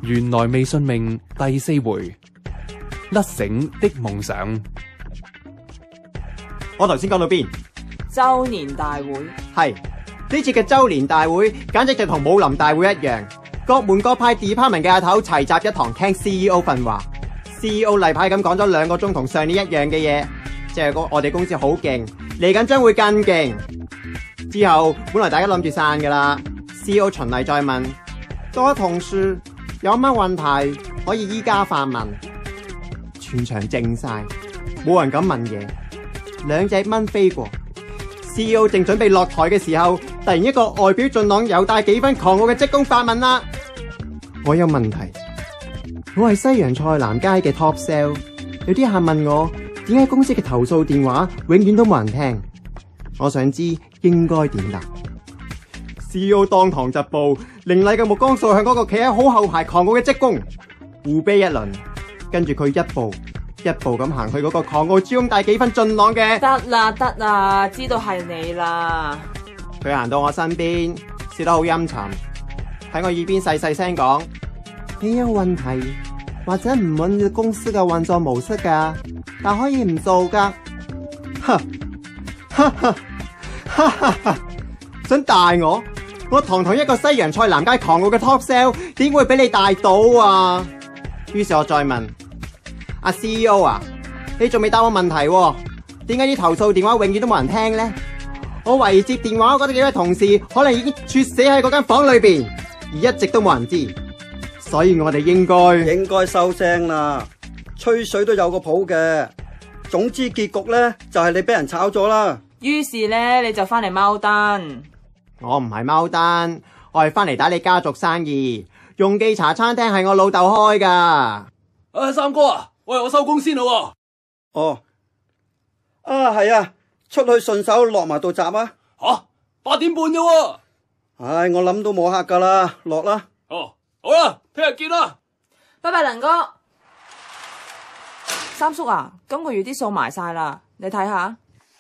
原來未信命第4回，甩繩的夢想。 我頭先講到邊？ 周年大會係呢次嘅周年大會，簡直就同武林大會一樣，各門各派 department 嘅阿頭齊集一堂聽 CEO 訓話。CEO 例牌咁講咗2個鐘同上年一樣嘅嘢，即係我哋公司好勁，嚟緊將會更勁。之後本來大家諗住散噶啦，CEO 循例再問各位同事有乜問題可以依家發問。全場靜晒，冇人敢問嘢。2隻蚊飛過。CEO 正準備落台嘅時候，突然一個外表俊朗、有帶幾分狂傲嘅職工發問啦：我有問題，我係西洋菜南街嘅 top sale， 有啲客問我點解公司嘅投訴電話永遠都冇人聽，我想知應該點答。CEO 當堂疾步，凌厲嘅目光掃向嗰個企喺好後排狂傲嘅職工，互啤一輪，跟住佢一步一步咁行去嗰個狂傲之中帶幾分俊朗嘅。 得啦，知道係你啦。 佢行到我身邊，笑得好陰沉，喺我耳邊細細聲講：你有問題或者唔滿意公司嘅運作模式噶，但可以唔做噶。哈哈哈哈！想大我？我堂堂一個西洋菜南街狂傲嘅 top sale， 點會俾你大到啊？於是我再問阿 CEO 啊，你仲未答我問題喎？點解啲投訴電話永遠都冇人聽呢？我懷疑接電話嗰啲幾位同事可能已經猝死喺嗰間房裏邊，而一直都冇人知，所以我哋應該收聲啦。吹水都有個譜嘅，總之結局呢，就係你俾人炒咗啦。 於是呢，你就翻嚟貓單。 我唔係貓單，我係翻嚟打理家族生意。用記茶餐廳係我老豆開噶。 三哥啊，喂，我收工先啦喎。 哦，係啊，出去順手落埋道閘啊。 吓，8點半啫喎。 唉，我諗都冇客噶啦，落啦。 哦，好啦，聽日見啦。 拜拜，能哥。三叔啊，今個月啲數埋晒啦，你睇下。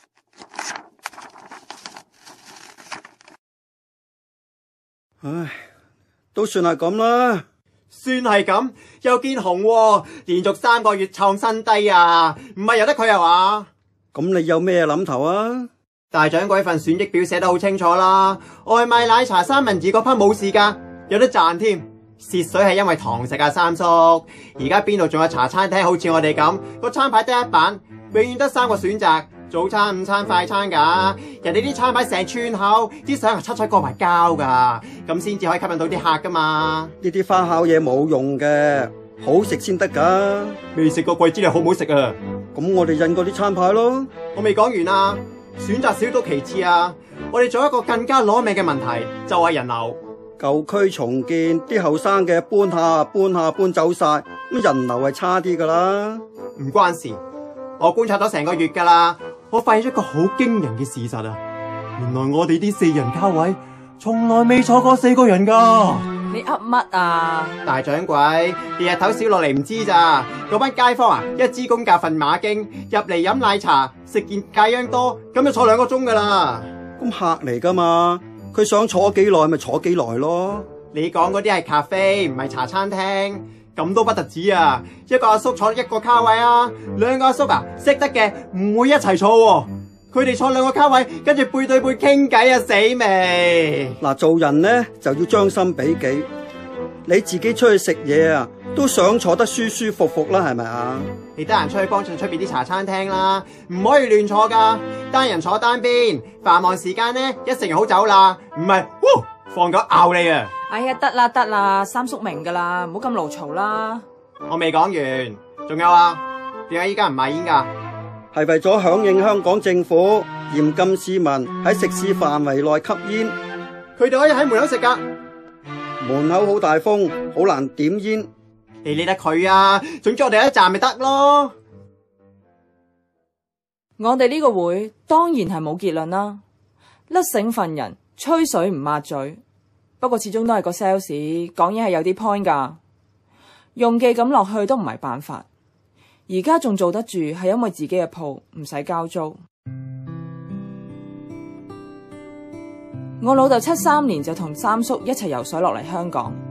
唉，都算係咁啦。 算係咁，又見紅喎，連續3個月創新低啊！唔係由得佢係嘛？ 咁你有咩諗頭啊？ 大掌櫃份損益表寫得好清楚啦，外賣奶茶三文治嗰 part 冇事噶，有得賺添。蝕水係因為堂食啊，三叔。而家邊度仲有茶餐廳好似我哋咁，個餐牌得1版，永遠得3個選擇，早餐、午餐、快餐噶。人哋啲餐牌成串口，啲相係七過埋膠噶，咁先至可以吸引到啲客噶嘛。 呢啲花巧嘢冇用嘅，好食先得噶。 未食過鬼知你好唔好食啊？ 咁我哋印嗰啲餐牌咯。 我未講完啊，選擇少到其次啊，我哋仲有一個更加攞命嘅問題，就係人流。 舊區重建，啲後生嘅搬走晒，咁人流係差啲噶啦。 唔關事，我觀察咗成個月噶啦，我發現咗一個好驚人嘅事實啊！原來我哋啲4人卡位，從來未坐過4個人噶。 你噏乜啊？ 大掌櫃，你日頭少落嚟唔知咋？嗰班街坊啊，一支公價份馬經入嚟飲奶茶，食件芥秧多，咁就坐2個鐘噶啦。 咁客嚟噶嘛？佢想坐幾耐咪坐幾耐咯。 你講嗰啲係咖啡，唔係茶餐廳，咁都不特止啊！一個阿叔坐1個卡位啊，2個阿叔啊，識得嘅唔會一齊坐喎，佢哋坐2個卡位，跟住背對背傾偈啊，死未？ 嗱，做人呢就要將心比己，你自己出去食嘢啊，都想坐得舒舒服服啦，係咪啊？ 你得閒出去幫襯出邊啲茶餐廳啦，唔可以亂坐噶，單人坐單邊，繁忙時間呢，一食完好走啦，唔係，放狗咬你啊！ 哎呀，得啦，三叔明噶啦，唔好咁勞嘈啦。 我未講完，仲有啊？點解依家唔賣煙噶？ 係為咗響應香港政府嚴禁市民喺食肆範圍內吸煙。 佢哋可以喺門口食噶， 門口好大風，好難點煙。 你理得佢啊？總之我哋一站咪得咯。 我哋呢個會當然係冇結論啦。甩繩份人吹水唔抹嘴，不過始終都係個 sales 講嘢係有啲 point 噶。用記咁落去都唔係辦法。而家仲做得住係因為自己嘅鋪唔使交租。我老豆73年就同三叔一齊游水落嚟香港，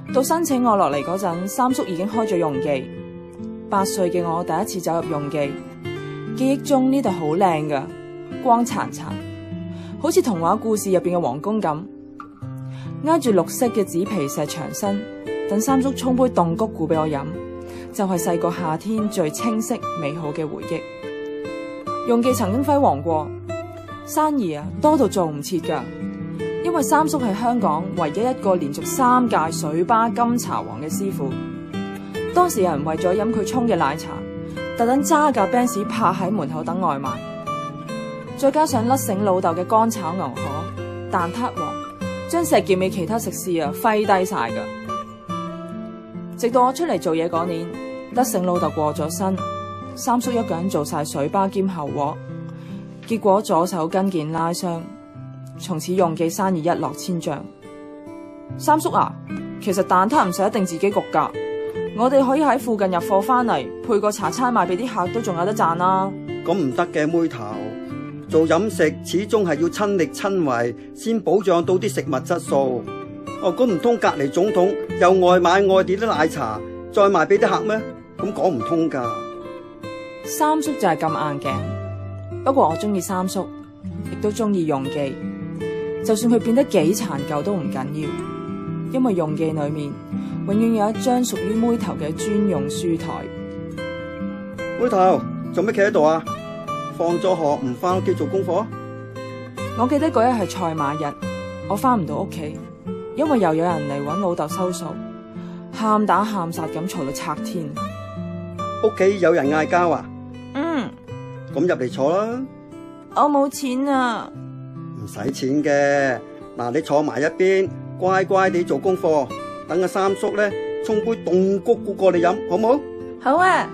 到申請我落嚟嗰陣，三叔已經開咗用記。8歲嘅我第一次走入用記，記憶中呢度好靚㗎，光燦燦，好似童話故事入邊嘅皇宮咁。挨住綠色嘅紙皮石牆身，等三叔沖杯凍菊古俾我飲，就係細個夏天最清晰美好嘅回憶。用記曾經輝煌過，生意多到做唔切㗎。因為三叔係香港唯一一個連續3屆水吧金茶王嘅師傅。當時有人為咗飲佢沖嘅奶茶，特登揸架 Benz 泊喺門口等外賣。再加上甩繩老豆嘅乾炒牛河、蛋撻王，將石硤尾其他食肆揮低晒㗎。直到我出嚟做嘢嗰年，甩繩老豆過咗身，三叔一個人做晒水吧兼後鑊，結果左手筋腱拉傷。從此用記生意一落千丈。三叔啊，其實蛋撻唔使一定自己焗㗎，我哋可以喺附近入貨翻嚟，配個茶餐賣俾啲客都仲有得賺啦。 咁唔得嘅，妹頭，做飲食始終係要親力親為，先保障到啲食物質素。咁唔通隔籬總統又外買外地啲奶茶，再賣俾啲客咩？咁講唔通㗎。 三叔就係咁硬頸，不過我中意三叔，亦都中意用記。就算佢變得幾殘舊都唔緊要，因為用記裏面永遠有一張屬於妹頭嘅專用書台。 妹頭，做咩企喺度啊？放咗學唔翻屋企做功課？ 我記得嗰日係賽馬日，我翻唔到屋企，因為又有人嚟搵老豆收數，喊打喊殺咁嘈到拆天。 屋企有人嗌交啊？ 嗯。 咁入嚟坐啦。 我冇錢啊。 唔使錢嘅，嗱，你坐埋一邊，乖乖地做功課，等阿三叔咧沖杯凍菊古過你飲，好唔好？ 好啊。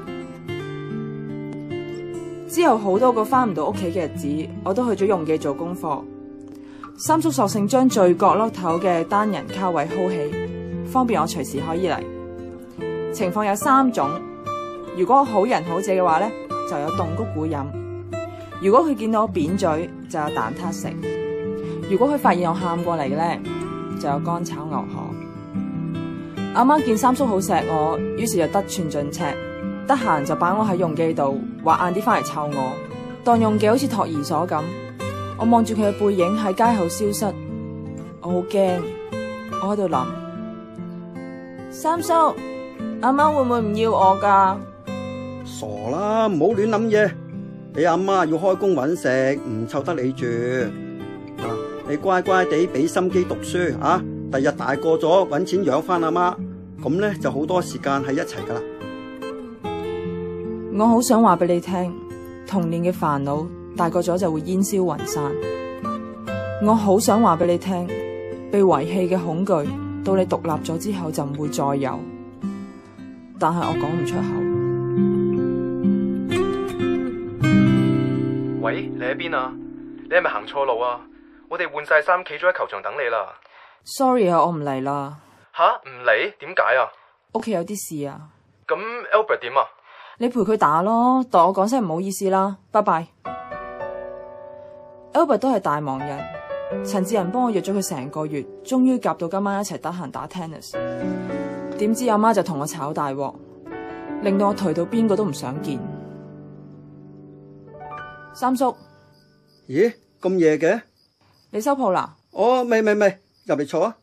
之後好多個翻唔到屋企嘅日子，我都去咗用記做功課。三叔索性將最角落頭嘅單人卡位 hold 起，方便我隨時可以嚟。情況有3種，如果我好人好姐嘅話咧，就有凍菊古飲；如果佢見到我扁嘴，就有蛋撻食；如果佢發現我喊過嚟嘅咧，就有乾炒牛河。阿媽見三叔好錫我，於是就得寸進尺，得閒就擺我喺用記度，話晏啲翻嚟湊我，當用記好似托兒所咁。我望住佢嘅背影喺街口消失，我好驚。我喺度諗，三叔，阿媽會唔會唔要我噶？ 傻啦，唔好亂諗嘢。你阿媽要開工搵食，唔湊得你住。你乖乖地俾心機讀書啊！第日大個咗搵錢養翻阿媽，咁咧就好多時間喺一齊噶啦。 我好想話俾你聽，童年嘅煩惱大個咗就會煙消雲散。我好想話俾你聽，被遺棄嘅恐懼到你獨立咗之後就唔會再有，但係我講唔出口。 喂，你喺邊啊？你係咪行錯路啊？我哋換晒衫，企咗喺球場等你啦。 Sorry 啊，我唔嚟啦。 吓？唔嚟？點解啊？ 屋企有啲事啊。 咁 Albert 點啊？ 你陪佢打咯，代我講聲唔好意思啦，拜拜。Albert 都係大忙人，陳志仁幫我約咗佢成個月，終於夾到今晚一齊得閒打 tennis。點知阿媽就同我炒大鑊，令到我頹到邊個都唔想見。三叔， 咦，咁夜嘅？ 你收鋪啦？ 哦，未，入嚟坐啊！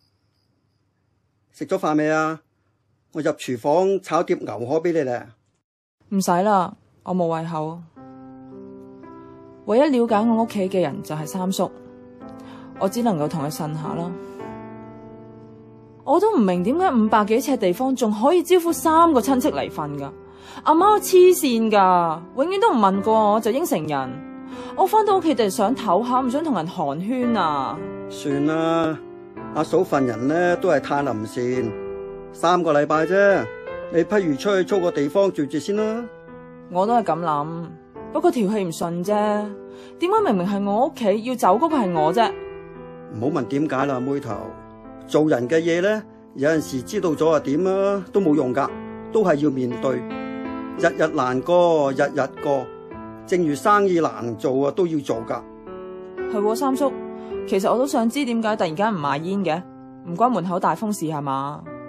食咗飯未啊？我入廚房炒碟牛河俾你咧。 唔使啦，我冇胃口。唯一了解我屋企嘅人就係三叔，我只能夠同佢呻下啦。我都唔明點解500幾尺地方仲可以招呼3個親戚嚟瞓噶。阿媽黐線噶，永遠都唔問過我就應承人。我翻到屋企就想唞下，唔想同人寒暄啊。 算啦，阿嫂份人咧都係太臨善，3個禮拜啫，你不如出去租個地方住住先啦。 我都係咁諗，不過條氣唔順啫。點解明明係我屋企，要走嗰個係我啫？ 唔好問點解啦，妹頭。做人嘅嘢咧，有陣時知道咗啊點啊，都冇用噶，都係要面對。日日難過，日日過。正如生意難做啊，都要做噶。 係三叔，其實我都想知點解突然間唔賣煙嘅，唔關門口大風事係嘛？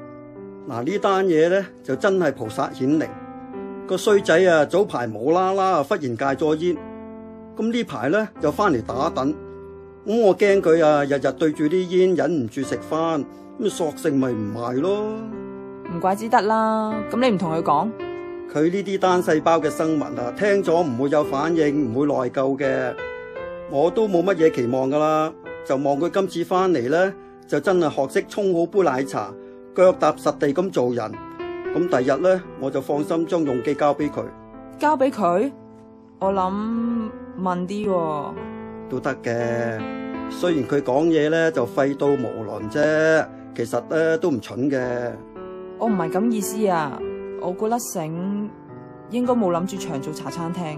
嗱，呢單嘢呢，就真係菩薩顯靈。個衰仔啊，早排無啦啦忽然戒咗煙，咁呢排呢，又翻嚟打躉。咁我驚佢啊，日日對住啲煙忍唔住食翻，咁索性咪唔賣咯。 唔怪之得啦。咁你唔同佢講？ 佢呢啲單細胞嘅生物啊，聽咗唔會有反應，唔會內疚嘅。我都冇乜嘢期望噶啦，就望佢今次翻嚟呢，就真係學識沖好杯奶茶，腳踏實地咁做人。咁第日呢，我就放心將用記交俾佢。 交俾佢？我諗問啲喎。 都得嘅，雖然佢講嘢呢就廢到無倫啫，其實呢都唔蠢嘅。 我唔係咁意思啊，我估甩繩應該冇諗住長做茶餐廳。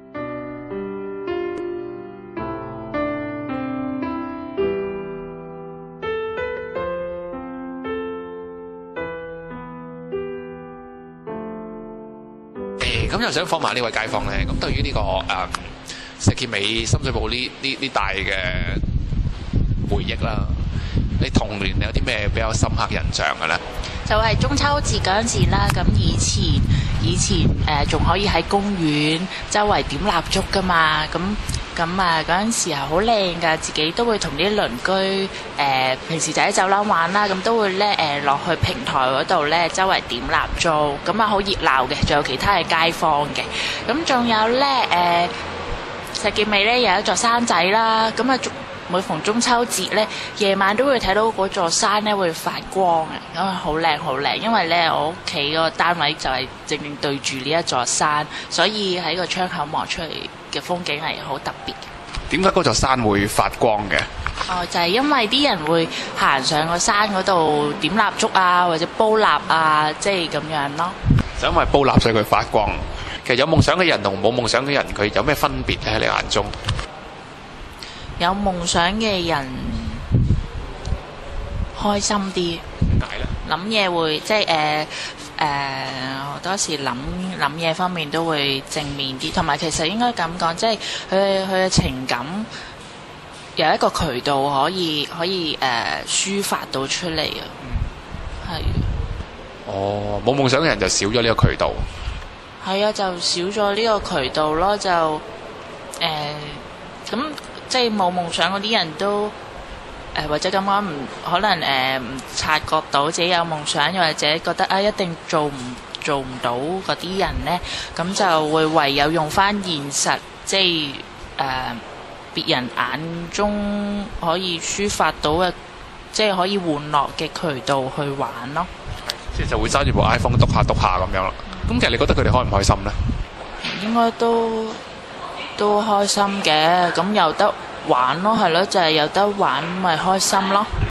咁又想訪問呢位街坊咧，咁對於呢個石硤尾深水埗呢帶嘅回憶啦，你童年有啲咩比較深刻印象嘅咧？ 就係中秋節嗰陣時啦，咁以前仲可以喺公園周圍點蠟燭噶嘛，咁啊嗰陣時候好靚噶，自己都會同啲鄰居平時就喺酒樓玩啦，咁都會咧落去平台嗰度咧周圍點蠟燭，咁啊好熱鬧嘅，仲有其他嘅街坊嘅，咁仲有咧石硤尾咧有一座山仔啦，咁啊每逢中秋節咧夜晚都會睇到嗰座山咧會發光嘅，咁啊好靚好靚，因為咧我屋企個單位就係正正對住呢一座山，所以喺個窗口望出嚟嘅風景係好特別嘅。 點解嗰座山會發光嘅？ 哦，就係因為啲人會行上個山嗰度點蠟燭啊，或者煲蠟啊，即係咁樣咯。 就因為煲蠟所以佢發光。其實有夢想嘅人同冇夢想嘅人，佢有咩分別喺你眼中？ 有夢想嘅人開心啲。 點解咧？ 諗嘢會即係好多時諗嘢方面都會正面啲，同埋其實應該咁講，即係佢嘅情感有一個渠道可以抒發到出嚟啊。係。 哦，冇夢想嘅人就少咗呢個渠道。 係啊，就少咗呢個渠道咯，就咁即係冇夢想嗰啲人都或者咁講唔可能唔察覺到自己有夢想，又或者覺得一定做唔到嗰啲人呢，咁就會唯有用返現實，即係別人眼中可以抒發到嘅，即係可以玩樂嘅渠道去玩咯。 即係就會揸住部 iPhone 篤下咁樣啦。咁其實你覺得佢哋開唔開心呢？ 應該都開心嘅，咁有得玩咯，係咯，就係有得玩咪開心咯。